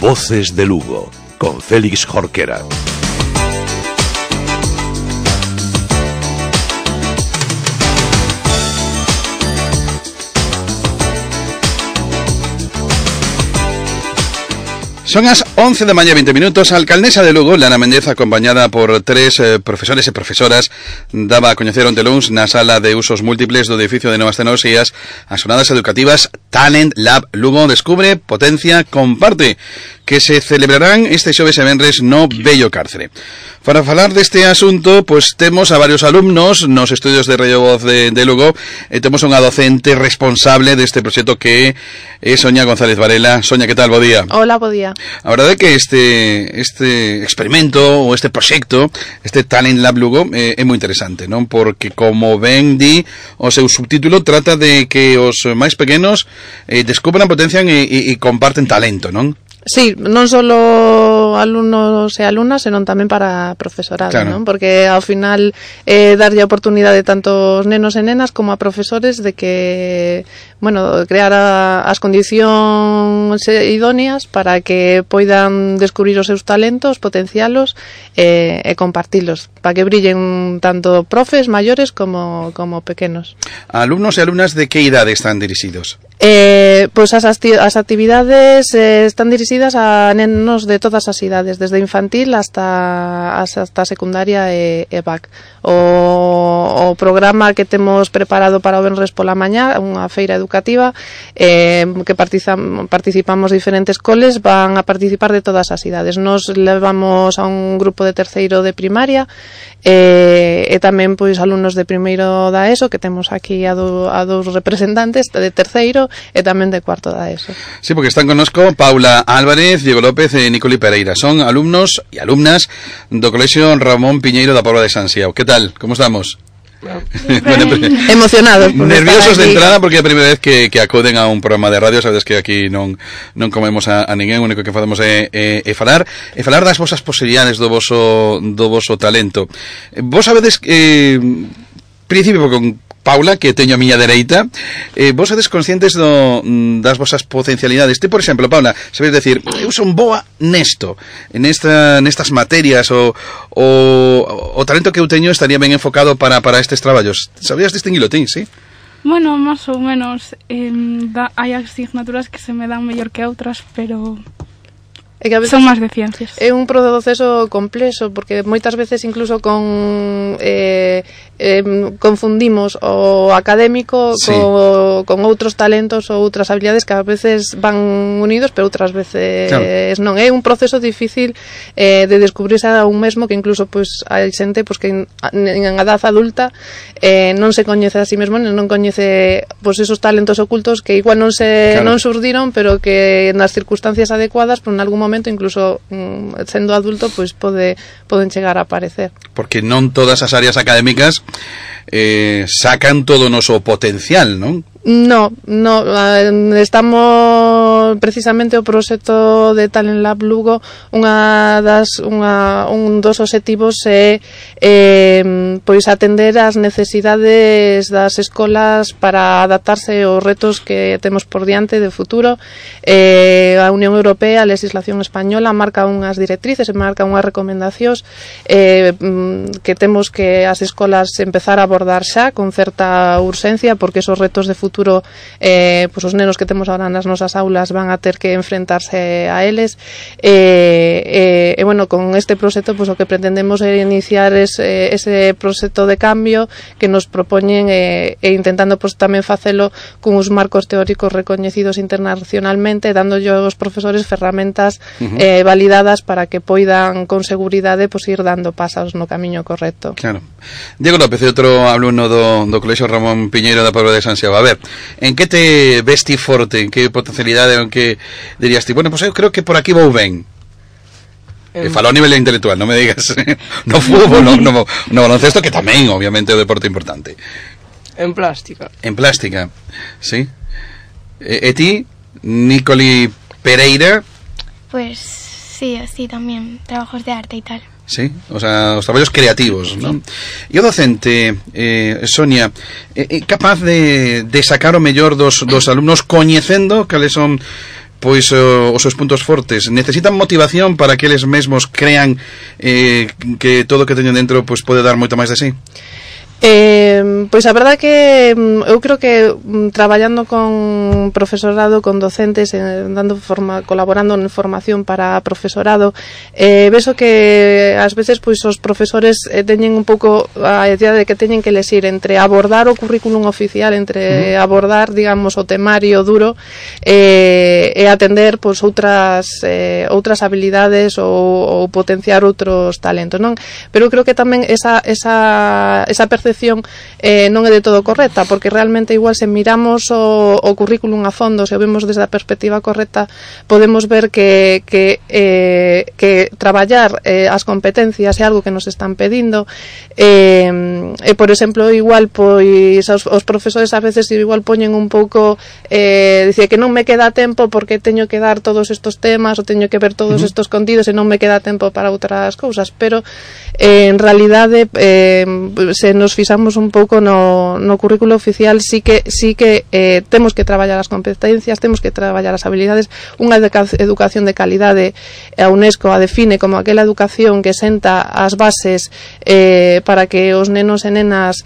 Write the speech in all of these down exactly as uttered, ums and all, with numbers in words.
Voces de Lugo, con Félix Jorquera. Son as once da mañá, veinte minutos. A alcaldesa de Lugo, Lara Méndez, acompañada por tres eh, profesores e profesoras, daba a coñecer onte luns na sala de usos múltiples do edificio de Novas Tecnoloxías as jornadas educativas Talent Lab Lugo Descubre, Potencia, Comparte, que se celebrarán este xoves e venres no Bello Cárcere. Para falar deste asunto, pois temos a varios alumnos nos estudios de Radio Voz de, de Lugo, e temos unha docente responsable deste proxecto que é Sonia González Varela. Sonia, que tal? Bo día. Hola, bo día. A verdade é que este este experimento ou este proxecto, este Talent Lab Lugo, eh, é moi interesante, non? Porque, como ben di o seu subtítulo, trata de que os máis pequenos eh, descubran, potencian e, e, e comparten talento, non? Sí, non só alumnos e alumnas, senón tamén para profesorado, claro, non? Porque ao final é eh, darlle a oportunidade tanto aos nenos e nenas como a profesores de que, bueno, crear a, as condicións idóneas para que poidan descubrir os seus talentos, potencialos e, e compartilos, para que brillen tanto profes maiores como, como pequenos. Alumnos e alumnas de que idade están dirixidos? Eh, pois as, as actividades eh, están dirixidas a nenos de todas as idades, desde infantil hasta hasta secundaria e, e B A C. O, o programa que temos preparado para o venres pola mañá, unha feira educativa eh, que participam, participamos diferentes coles, van a participar de todas as idades. Nos levamos a un grupo de terceiro de primaria e, e tamén pois alumnos de primeiro da ESO, que temos aquí a, do, a dos representantes de terceiro e tamén de cuarto da ESO. Sí, porque están connosco Paula Álvarez, Diego López e Nicoli Pereira. Son alumnos e alumnas do Colexio Ramón Piñeiro da Pobra de San Xiao. Que tal? Como estamos? Bueno, emocionados por nerviosos de entrada, porque é a primeira vez que, que acoden a un programa de radio. Sabedes que aquí non non comemos a, a ninguén, o único que facemos é, é, é falar e falar das vosas posibilidades, do voso, do voso talento. Vos sabedes que eh, principio con Paula, que teño a miña dereita, eh, vos sodes conscientes do, das vosas potencialidades. Te, por exemplo, Paula, sabes decir, eu son boa nesto, nesta, nestas materias, o, o, o talento que eu teño estaría ben enfocado para, para estes traballos. Sabías distinguilo, ti, sí? Bueno, máis ou menos, eh, da, hai asignaturas que se me dan mellor que outras, pero é que a veces son máis de ciencias. É un proceso complexo, porque moitas veces incluso con eh, eh, confundimos o académico sí. co, con outros talentos ou outras habilidades que a veces van unidos, pero outras veces claro. Non. É un proceso difícil eh, de descubrirse a un mesmo, que incluso pues, hai xente pues, que en, en edad adulta eh, non se coñece a sí mesmo, non coñece pues, esos talentos ocultos que igual non se claro. non surdiron, pero que nas circunstancias adecuadas, por en algún momento incluso mm, sendo adulto pois pode poden chegar a aparecer. Porque non todas as áreas académicas eh, sacan todo o noso potencial, non? No, no, estamos precisamente o proxecto de Talent Lab Lugo, unha das unha un dos obxectivos é eh, pois atender as necesidades das escolas para adaptarse aos retos que temos por diante de futuro. Eh, a Unión Europea, a legislación española marca unhas directrices, marca unhas recomendacións eh, que temos que as escolas empezar a abordar xa con certa urxencia, porque esos retos de futuro futuro eh, pues os nenos que temos agora nas nosas aulas van a ter que enfrentarse a eles e eh, eh, eh, bueno, con este proxecto pues, o que pretendemos é iniciar ese, ese proxecto de cambio que nos propoñen e eh, eh, intentando pues, tamén facelo con uns marcos teóricos recoñecidos internacionalmente, dándolle aos profesores ferramentas uh-huh. eh, validadas para que poidan con seguridade pues, ir dando pasos no camiño correcto. Claro. Diego López, outro alumno do, do Colexio Ramón Piñeiro da Pobra de San Xiao. A ver, en que te ves ti forte, en que potencialidade, en que dirías ti, bueno, pues eu creo que por aquí vou ben. En... Falo a nivel intelectual, non me digas no fútbol, no, no, no baloncesto, que tamén, obviamente, é o deporte importante. En plástica. En plástica, sí. E, e ti, Nicoli Pereira? Pues sí, sí, tamén, trabajos de arte e tal. Sí, o sea, os traballos creativos, ¿no? E o docente, eh, Sonia, é eh, capaz de, de sacar o mellor dos, dos alumnos coñecendo cales son pois o, os seus puntos fortes, necesitan motivación para que eles mesmos crean eh, que todo o que teñen dentro pois pode dar moito máis de sí? Eh, pois a verdade que eu creo que traballando con profesorado, con docentes, eh, dando forma, colaborando en formación para profesorado, eh, veso que ás veces pois os profesores eh, teñen un pouco a idea de que teñen que lesir entre abordar o currículum oficial, entre uh-huh. abordar, digamos, o temario duro eh, e atender pois outras eh, outras habilidades ou, ou potenciar outros talentos, non? Pero eu creo que tamén esa esa esa percepción Eh, non é de todo correcta, porque realmente igual se miramos o, o currículum a fondo, se o vemos desde a perspectiva correcta, podemos ver que que, eh, que traballar eh, as competencias é algo que nos están pedindo eh, e, por exemplo, igual pois os, os profesores a veces igual poñen un pouco eh, dicir que non me queda tempo porque teño que dar todos estos temas ou teño que ver todos uh-huh. estos contidos e non me queda tempo para outras cousas, pero eh, en realidade eh, se nos fixamos un pouco no, no currículo oficial, sí que sí que eh, temos que traballar as competencias, temos que traballar as habilidades. Unha educación de calidade, a UNESCO a define como aquela educación que senta as bases eh, para que os nenos e nenas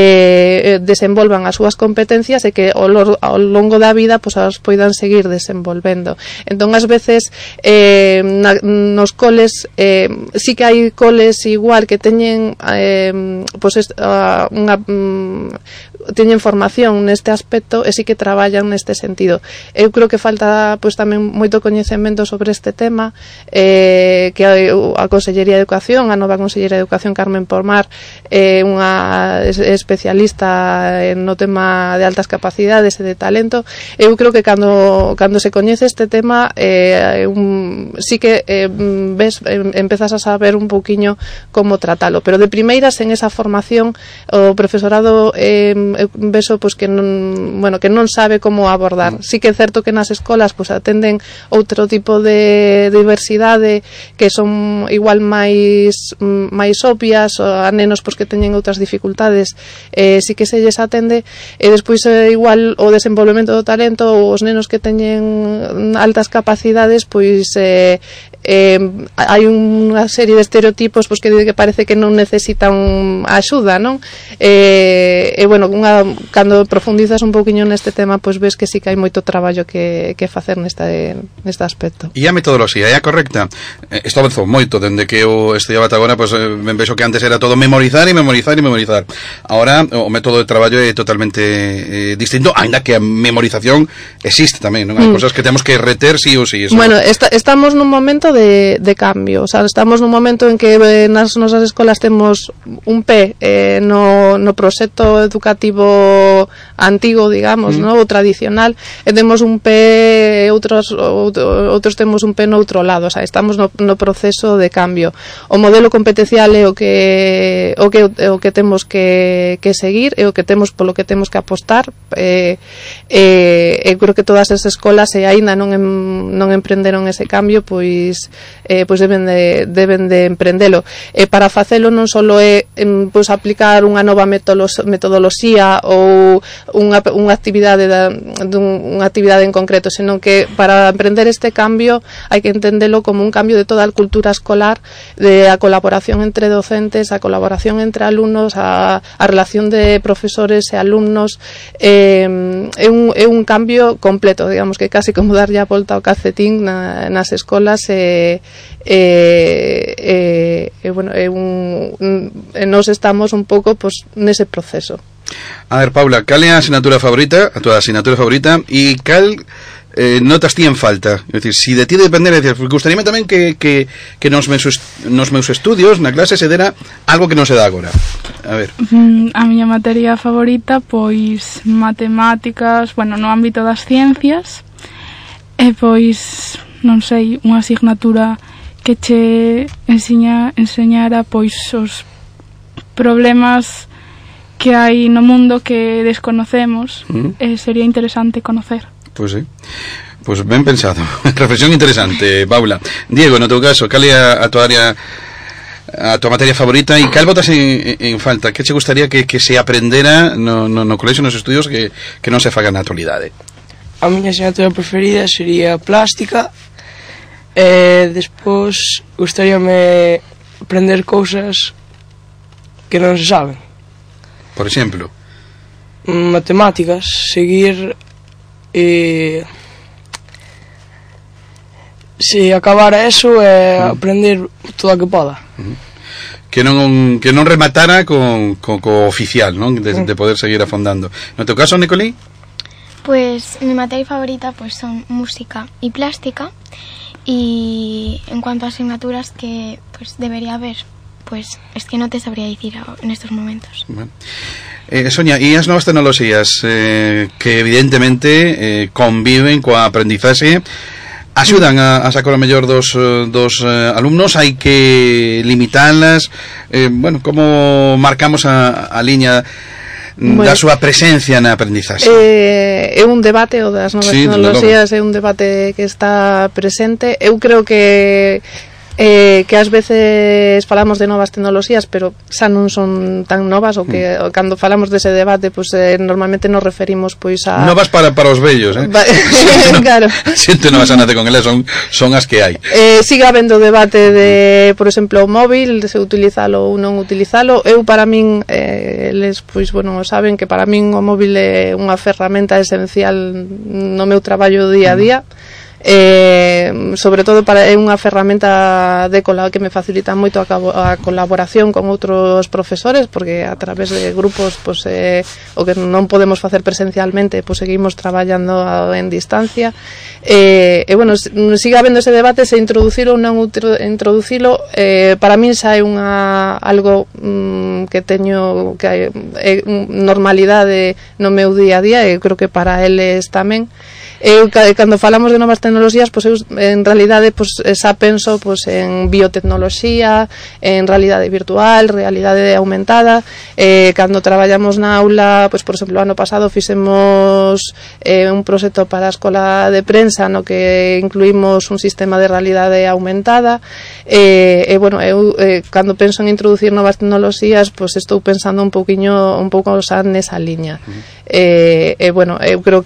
eh, desenvolvan as súas competencias e que ao, ao longo da vida pues, as poidan seguir desenvolvendo. Entón, ás veces eh, na, nos coles eh, sí que hai coles igual que teñen eh, pues, uh, unha mm, teñen formación neste aspecto e sí que traballan neste sentido. Eu creo que falta pois tamén moito coñecemento sobre este tema, eh, que a Consellería de Educación, a nova Conselleira de Educación Carmen Pomar, é eh, unha especialista no tema de altas capacidades e de talento. Eu creo que cando cando se coñece este tema eh, un, sí que eh, ves, empezas a saber un pouquiño como tratalo, pero de primeiras en esa formación o profesorado eh, veso pois que non, bueno, que non sabe como abordar. Sí que é certo que nas escolas pois atenden outro tipo de diversidade que son igual máis máis obvias, a nenos pois que teñen outras dificultades, eh, sí que se lles atende, e despois eh, igual o desenvolvemento do talento ou os nenos que teñen altas capacidades pois eh, eh, hai unha serie de estereotipos pois que, que parece que non necesitan axuda, non? E, eh, eh, bueno, unha, cando profundizas un pouquiño neste tema, pois ves que sí que hai moito traballo que, que facer neste, neste aspecto. E a metodoloxía é a correcta? Eh, isto avanzou moito, dende que eu estudiaba ata agora, pois eh, me penso que antes era todo memorizar e memorizar e memorizar. Ahora o método de traballo é totalmente eh, distinto, aínda que a memorización existe tamén, non? Hai mm. cosas que temos que reter sí ou sí. Eso. Bueno, esta, estamos nun momento de, de cambio, o sea, estamos nun momento en que eh, nas nosas escolas temos un pé eh, no, no proxecto educativo antigo, digamos, mm. no? O tradicional, e temos un pé, outros outro, outros temos un pé no outro lado, o sea, estamos no, no proceso de cambio. O modelo competencial é o que o que o que temos que, que seguir, é o que temos polo que temos que apostar. Eh, eh, eu creo que todas as escolas e aínda non em, non emprenderon ese cambio, pois eh, pois deben de deben de emprendelo. E para facelo non só é em, pois aplicar unha nova metodoloxía ou unha, unha actividade da, dun, unha actividade en concreto, senón que para emprender este cambio hai que entendelo como un cambio de toda a cultura escolar, de a colaboración entre docentes, a colaboración entre alumnos, a, a relación de profesores e alumnos. Eh, é, un, é un cambio completo, digamos que casi como dar ya volta ao calcetín na, nas escolas e eh, eh, eh, bueno, é un, un nós estamos un pouco pues, nese proceso. A ver, Paula, cal é a asignatura favorita, a tua asignatura favorita, e cal eh, notas ti en falta? É dicir, si de ti depender, é dicir, gustaríame tamén que, que, que nos, meus, nos meus estudios, na clase, se dera algo que non se dá agora. A ver. A miña materia favorita, pois, matemáticas, bueno, no ámbito das ciencias, e pois, non sei, unha asignatura que che enseña, enseñara, pois, os problemas que hai no mundo que desconocemos, mm. eh, sería interesante conocer. Pois pues sí. Pois pues ben pensado. Reflexión interesante, Paula. Diego, no teu caso, cal é a, a tua área, a tua materia favorita e cal botas en, en falta? Que che gustaría que, que se aprendera no, no, no colexio, nos estudios que, que non se faga na actualidade? a miña asignatura preferida sería plástica. E despois gustaríame aprender cousas que non se saben. Por exemplo? Matemáticas, seguir e se acabara eso e aprender todo o que poda. Uh-huh. Que non que non rematara con, con, co oficial, non? De, de poder seguir afondando. No teu caso, Nicolí? Pues mi materia favorita pues son música y plástica, y en cuanto a asignaturas que pues debería haber, pues es que no te sabría decir en estos momentos. Bueno. Eh, Sonia, e as novas tecnoloxías eh, que evidentemente eh, conviven coa aprendizaxe, axudan a, a sacar o mellor dos, dos uh, alumnos? Hai que limitalas? Eh, bueno, como marcamos a, a liña bueno, da súa presencia na aprendizaxe? Eh, é un debate, o das novas sí, tecnoloxías é un debate que está presente. Eu creo que eh, que ás veces falamos de novas tecnoloxías, pero xa non son tan novas, o que mm. cando falamos dese debate, pues, eh, normalmente nos referimos pois a novas para, para os vellos, eh? Siento, claro. Siento novas a nace con elas, son, son as que hai. Eh, siga habendo debate de, por exemplo, o móvil, de se utilizalo ou non utilizalo. Eu, para min, eh, les, pois, bueno, saben que para min o móvil é unha ferramenta esencial no meu traballo día a día. Mm. Eh, sobre todo para é unha ferramenta de cola que me facilita moito a, cabo, a colaboración con outros profesores, porque a través de grupos pues, eh, o que non podemos facer presencialmente, pues, seguimos traballando en distancia. E eh, eh, bueno, siga habendo ese debate se introducir ou non introducilo. Eh, para min xa é unha algo mm, que teño que é normalidade no meu día a día, e creo que para eles tamén. Eu, cando falamos de novas tecnoloxías, pois, eu, en realidade, pois, xa penso, pois, en biotecnoloxía, en realidade virtual, realidade aumentada. Eh, cando traballamos na aula, pois, por exemplo, o ano pasado fixemos eh, un proxecto para a escola de prensa no que incluímos un sistema de realidade aumentada. E, eh, eh, bueno, eu, eh, cando penso en introducir novas tecnoloxías, pois, estou pensando un pouquiño, un pouco xa nesa liña. E, eh, eh, bueno, eu creo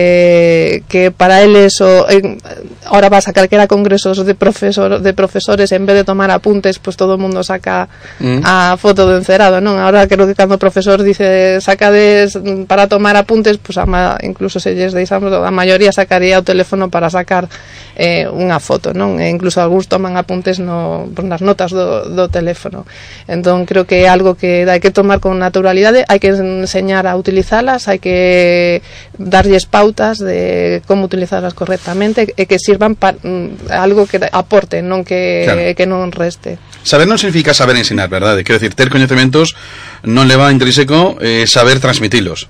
que que para eles o, eh, ahora vas a calquera congresos de profesor, de profesores, en vez de tomar apuntes, pues todo o mundo saca mm. a foto do encerado, non? Ahora creo que cando o profesor dice sacades para tomar apuntes, pues a ma, incluso se lles deixamos, a maioría sacaría o teléfono para sacar eh, unha foto, non? E incluso algúns toman apuntes no, pues, nas notas do, do teléfono. Entón creo que é algo que hai que tomar con naturalidade, hai que enseñar a utilizalas, hai que darlles pautas de como utilizarlas correctamente e que sirvan para mm, algo que aporte, non que, claro. que non reste. Saber non significa saber ensinar, verdade? Quero decir, ter coñecementos non leva intrínseco eh, saber transmitilos.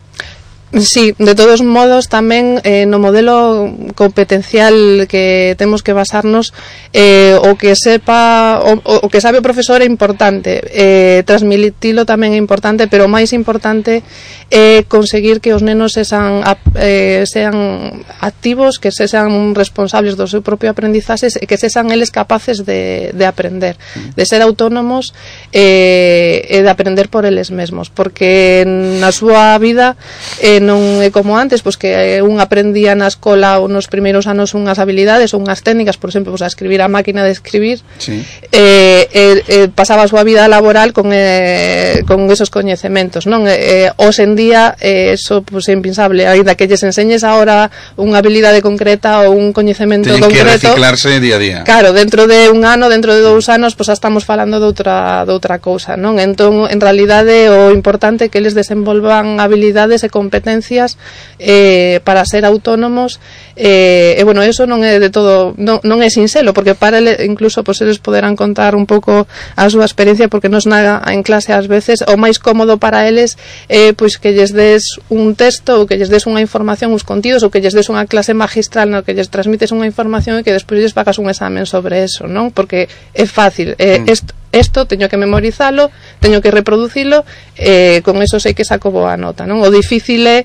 Sí, de todos modos tamén eh, no modelo competencial que temos que basarnos, eh, o que sepa o, o que sabe o profesor é importante, eh, transmitilo tamén é importante, pero o máis importante é conseguir que os nenos sean, eh, sean activos, que sean responsables do seu propio aprendizaxe e que sean eles capaces de, de aprender, de ser autónomos eh, e de aprender por eles mesmos, porque na súa vida eh, non é como antes, pois que un aprendía na escola ou nos primeiros anos unhas habilidades ou unhas técnicas, por exemplo, pois a escribir a máquina de escribir, sí. eh, eh, eh, pasaba a súa vida laboral con, eh, con esos coñecementos, non? Eh, hoxe en día eh, eso pois, é impensable, ainda que lles enseñes ahora unha habilidade concreta ou un coñecemento Tienen concreto, que reciclarse día a día. Claro, dentro de un ano, dentro de dous anos, pois xa estamos falando de outra, de outra cousa, non? Entón, en realidade, o importante é que eles desenvolvan habilidades e competencias eh, para ser autónomos, eh, e bueno, eso non é de todo, non, non é sinxelo, porque para ele, incluso pues, eles poderán contar un pouco a súa experiencia, porque nos nada en clase ás veces o máis cómodo para eles eh, pois que lles des un texto ou que lles des unha información, uns contidos, ou que lles des unha clase magistral no que lles transmites unha información e que despois lles fagas un examen sobre eso, non? Porque é fácil, eh, mm. esto Esto teño que memorizalo, teño que reproducilo, eh, con eso sei que saco boa nota, non? O difícil é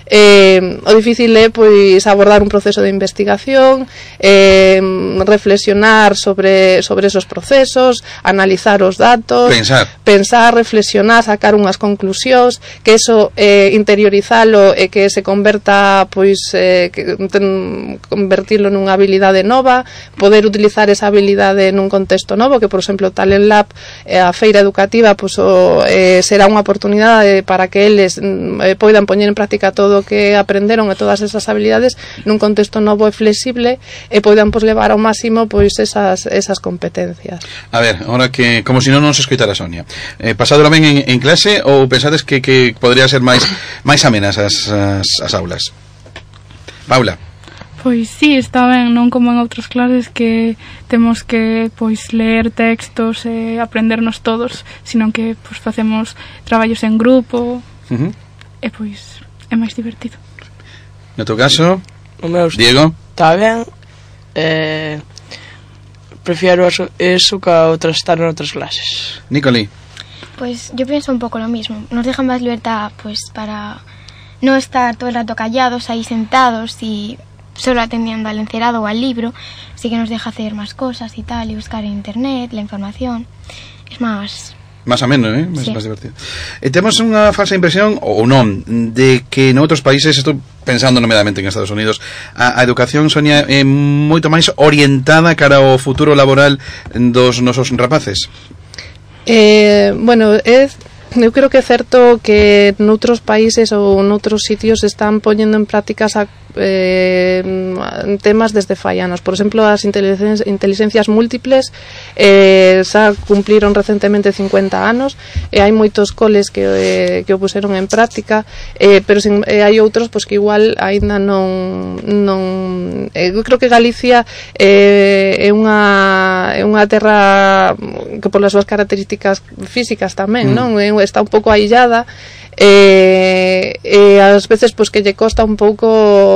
Eh, o difícil é pois abordar un proceso de investigación, eh, reflexionar sobre, sobre esos procesos, analizar os datos, pensar, pensar reflexionar, sacar unhas conclusións, que eso eh, interiorizalo e que se converta pois eh, que, ten, convertirlo nunha habilidade nova, poder utilizar esa habilidade nun contexto novo, que por exemplo Talent Lab, eh, a feira educativa pois, o, eh, será unha oportunidade para que eles eh, poidan poñer en práctica todo o que aprenderon e todas esas habilidades nun contexto novo e flexible e poidan pois, levar ao máximo pois esas, esas competencias. A ver, ahora que como se si non nos escoitara Sonia, eh, pasadelo ben en, en clase ou pensades que, que podría ser máis máis amenas as, as, as aulas? Paula. Pois sí, está ben, non como en outras clases que temos que pois ler textos e aprendernos todos, sino que pois facemos traballos en grupo. Uh-huh. E pois é máis divertido. No teu caso, o meu Diego? Está ben. Eh, prefiero eso, eso que a outras estar en outras clases. Nicoli. Pues yo pienso un poco lo mismo. Nos dejan más libertad pues para no estar todo el rato callados ahí sentados y solo atendiendo al encerado o al libro, así que nos deja hacer más cosas y tal, y buscar en internet la información. Es más... Más ameno, eh? Más, sí. Más divertido. E temos unha falsa impresión, ou non, de que noutros países, estou pensando nomeadamente en Estados Unidos, a, a educación, Sonia, é moito máis orientada cara ao futuro laboral dos nosos rapaces. Eh, bueno, é... Eu creo que é certo que noutros países ou noutros sitios están poñendo en prácticas a, eh, temas desde fai anos. Por exemplo, as inteligencias, inteligencias múltiples eh, xa cumpliron recentemente cincuenta anos e hai moitos coles que, eh, que o puseron en práctica, eh, pero sin, eh, hai outros pois, que igual aínda non... non eh, eu creo que Galicia eh, é unha é unha terra que polas súas características físicas tamén, mm. non? É está un pouco aillada e, e ás veces pois que lle costa un pouco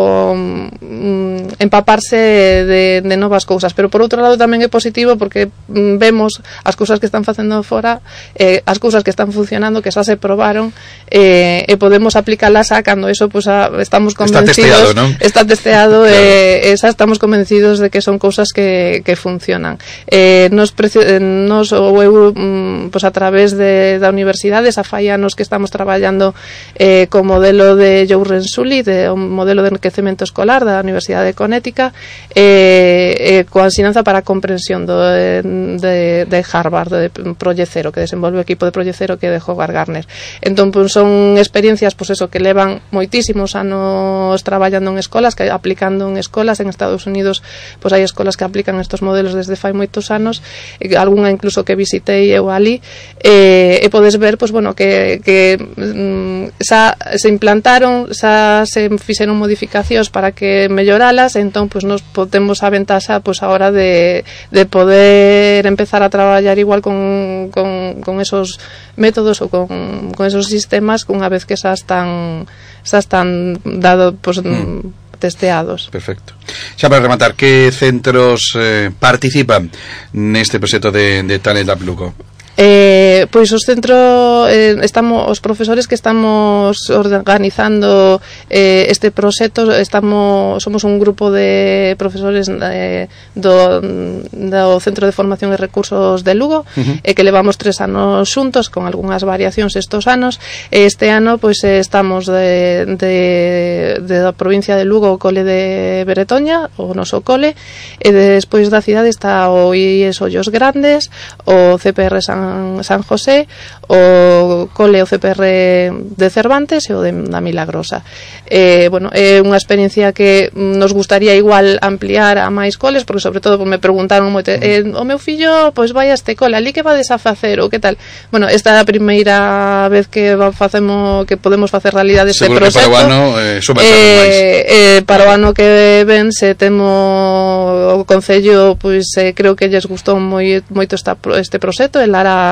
mm, empaparse de, de novas cousas, pero por outro lado tamén é positivo porque mm, vemos as cousas que están facendo fora, eh, as cousas que están funcionando, que xa se probaron eh, e podemos aplicalas a cando eso pois a, estamos convencidos está testeado, ¿no? Está testeado claro. E xa estamos convencidos de que son cousas que, que funcionan. Eh, nos, preci- nos ou eu mm, pois a través de, da universidade esa fai anos que estamos traballando eh, co modelo de Joe Rensuli, de un modelo de enriquecemento escolar da Universidade de Connecticut, eh, eh, coa ensinanza para a comprensión do, de, de Harvard, de Proyecto Cero, que desenvolve o equipo de Proyecto Cero que de Howard Gardner. Entón, pues, son experiencias pues, eso, que levan moitísimos anos traballando en escolas, que aplicando en escolas. En Estados Unidos pues, hai escolas que aplican estos modelos desde fai moitos anos, e algunha incluso que visitei eu ali, eh, e podes ver pues, bueno, que, que mm, xa se implantaron, xa se fixeron modificacións para que melloralas, entón pues, nos podemos a ventaxa pues, a hora de, de poder empezar a traballar igual con, con, con esos métodos ou con, con esos sistemas unha vez que xa están xa están dado pues, mm. testeados. Perfecto. Xa para rematar, que centros eh, participan neste proxecto de, de Talent Lab Lugo? Eh, pois os centros eh, estamos os profesores que estamos organizando eh, este proxecto, estamos somos un grupo de profesores eh, do, do Centro de Formación e Recursos de Lugo, uh-huh. e que levamos tres anos xuntos con algunhas variacións estos anos. Este ano pois estamos de, de, de da provincia de Lugo, o cole de Beretoña, o noso cole, e despois da cidade está o I E S Ollos Grandes, o C P R San San José, o cole o C P R de Cervantes e o de da Milagrosa. Eh, bueno, é unha experiencia que nos gustaría igual ampliar a máis coles, porque sobre todo me preguntaron moito, eh, o meu fillo pois vai a este cole, ali que vades a facer ou que tal. Bueno, esta é a primeira vez que facemos que podemos facer realidade este seguro proxecto. Que para o ano eh, suma eh, eh, para o ano que ven se temos o Concello pois eh, creo que lles gustou moi, moito esta, este proxecto, el Lara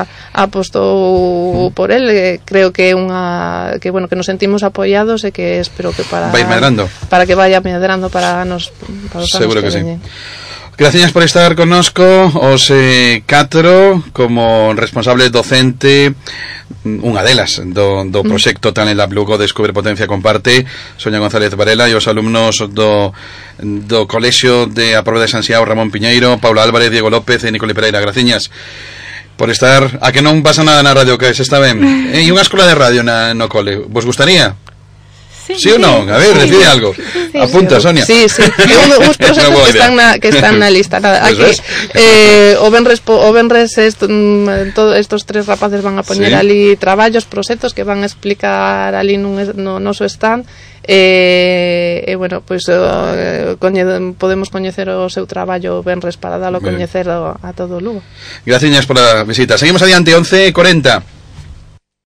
apostou por el, eh, creo que é unha que bueno, que nos sentimos apoiados e que espero que para vai medrando. Para que vaya medrando para nos para os seguro que, que sí. Veñen. Gracias por estar connosco os eh, catro como responsable docente, unha delas do, do proxecto Talent Lab Lugo Descubre Potencia Comparte, Sonia González Varela, e os alumnos do, do Colexio de a Proba de Sanxiao, Ramón Piñeiro, Paula Álvarez, Diego López e Nicole Pereira. Graciñas por estar. A que non pasa nada na radio, que se está ben. E unha escola de radio na, no cole, vos gustaría? Sí, ¿Sí o non? A ver, sí, decide algo. Sí, apunta, Sonia. Sí, sí. Uns proxectos no que están na que están na lista. Nada, aquí eh o venres o venres esto, todos estos tres rapaces van a poñer sí. ali traballos, proxectos que van a explicar ali nun no noso stand. E, e bueno, pois pues, uh, coñe, podemos coñecer o seu traballo venres para dalo a coñecer a, a todo o Lugo. Gracias pola visita. Seguimos adiante, once e cuarenta.